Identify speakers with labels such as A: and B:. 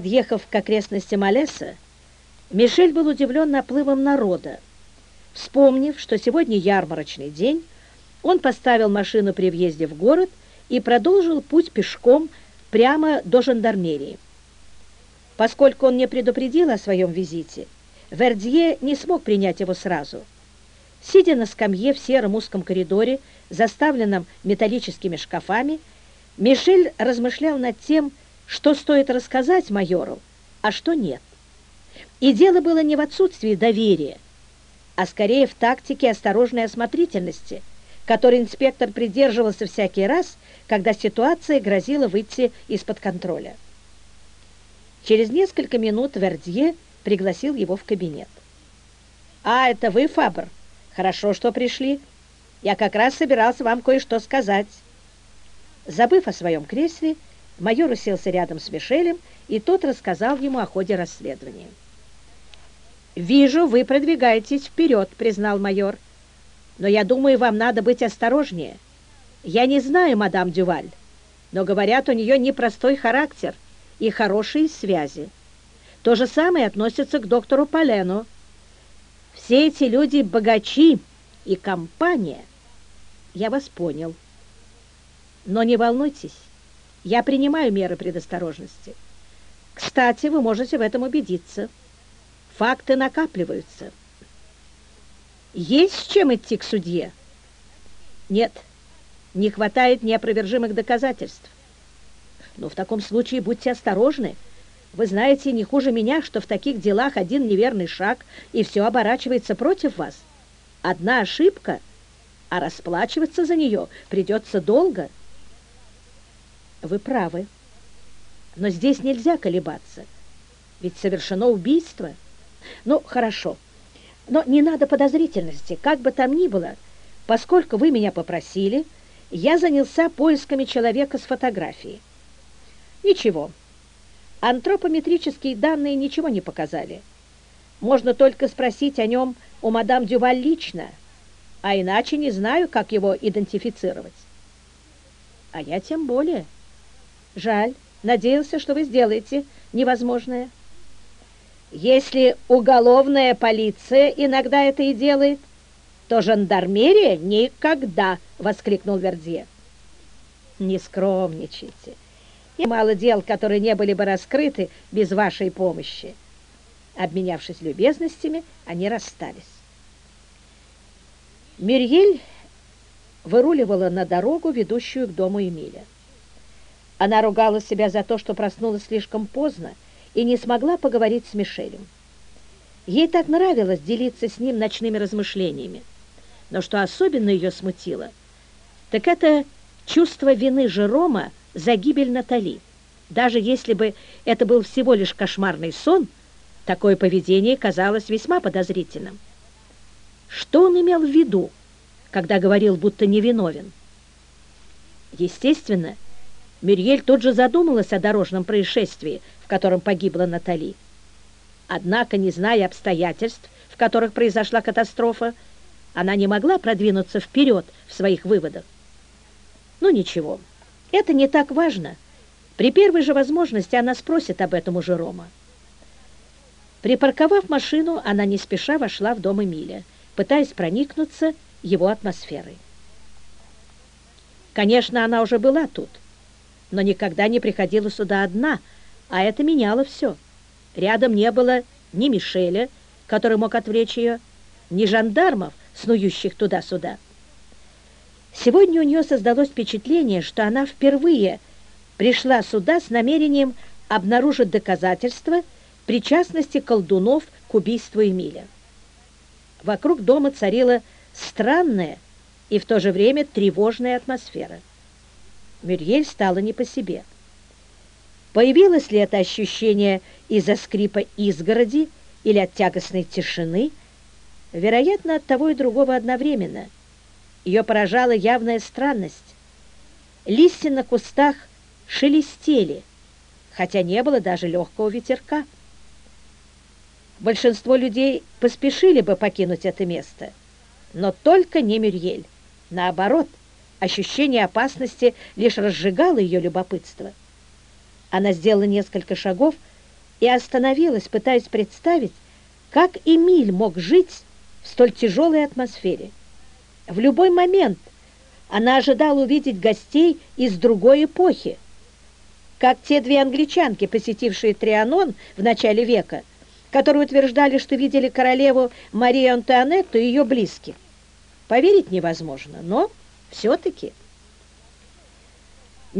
A: Подъехав к окрестностям Алеса, Мишель был удивлен наплывом народа. Вспомнив, что сегодня ярмарочный день, он поставил машину при въезде в город и продолжил путь пешком прямо до жандармерии. Поскольку он не предупредил о своем визите, Вердье не смог принять его сразу. Сидя на скамье в сером узком коридоре, заставленном металлическими шкафами, Мишель размышлял над тем, что стоит рассказать майору, а что нет. И дело было не в отсутствии доверия, а скорее в тактике осторожной осмотрительности, которой инспектор придерживался всякий раз, когда ситуация грозила выйти из-под контроля. Через несколько минут Вердье пригласил его в кабинет. «А, это вы, Фабр? Хорошо, что пришли. Я как раз собирался вам кое-что сказать». Забыв о своем кресле, майор уселся рядом с Мишелем, и тот рассказал ему о ходе расследования. «Вижу, вы продвигаетесь вперед», — признал майор. «Но я думаю, вам надо быть осторожнее. Я не знаю мадам Дюваль, но, говорят, у нее непростой характер и хорошие связи. То же самое относится к доктору Полену. Все эти люди богачи и компания». «Я вас понял. Но не волнуйтесь, я принимаю меры предосторожности. Кстати, вы можете в этом убедиться. Факты накапливаются». «Есть с чем идти к судье?» «Нет, не хватает неопровержимых доказательств». «Но в таком случае будьте осторожны. Вы знаете не хуже меня, что в таких делах один неверный шаг, и все оборачивается против вас. Одна ошибка, а расплачиваться за нее придется долго». «Вы правы. Но здесь нельзя колебаться. Ведь совершено убийство». «Ну, хорошо. Но не надо подозрительности. Как бы там ни было, поскольку вы меня попросили, я занялся поисками человека с фотографией». «Ничего. Антропометрические данные ничего не показали. Можно только спросить о нем у мадам Дюваль лично, а иначе не знаю, как его идентифицировать». «А я тем более. Жаль. Надеялся, что вы сделаете невозможное». «Если уголовная полиция иногда это и делает, то жандармерия никогда!» — воскликнул Вердье. «Не скромничайте. И мало дел, которые не были бы раскрыты без вашей помощи». Обменявшись любезностями, они расстались. Мюрьель выруливала на дорогу, ведущую к дому Эмиля. Она ругала себя за то, что проснулась слишком поздно и не смогла поговорить с Мишелем. Ей так нравилось делиться с ним ночными размышлениями. Но что особенно ее смутило, так это чувство вины Жерома за гибель Натали. Даже если бы это был всего лишь кошмарный сон, такое поведение казалось весьма подозрительным. Что он имел в виду, когда говорил, будто невиновен? Естественно, Мюрьель тут же задумалась о дорожном происшествии, в котором погибла Натали. Однако, не зная обстоятельств, в которых произошла катастрофа, она не могла продвинуться вперед в своих выводах. Ну ничего, это не так важно. При первой же возможности она спросит об этом у Жерома. Припарковав машину, она не спеша вошла в дом Эмиля, пытаясь проникнуться его атмосферой. Конечно, она уже была тут, но никогда не приходила сюда одна, а это меняло все. Рядом не было ни Мишеля, который мог отвлечь ее, ни жандармов, снующих туда-сюда. Сегодня у нее создалось впечатление, что она впервые пришла сюда с намерением обнаружить доказательства причастности колдунов к убийству Эмиля. Вокруг дома царила странная и в то же время тревожная атмосфера. Мюрьель стала не по себе. Появилось ли это ощущение из-за скрипа изгороди или от тягостной тишины? Вероятно, от того и другого одновременно. Ее поражала явная странность. Листья на кустах шелестели, хотя не было даже легкого ветерка. Большинство людей поспешили бы покинуть это место, но только не Мюрьель. Наоборот, ощущение опасности лишь разжигало ее любопытство. Она сделала несколько шагов, и остановилась, пытаясь представить, как Эмиль мог жить в столь тяжелой атмосфере. В любой момент она ожидала увидеть гостей из другой эпохи, как те две англичанки, посетившие Трианон в начале века, которые утверждали, что видели королеву Марию Антуанетту и ее близких. Поверить невозможно, но все-таки...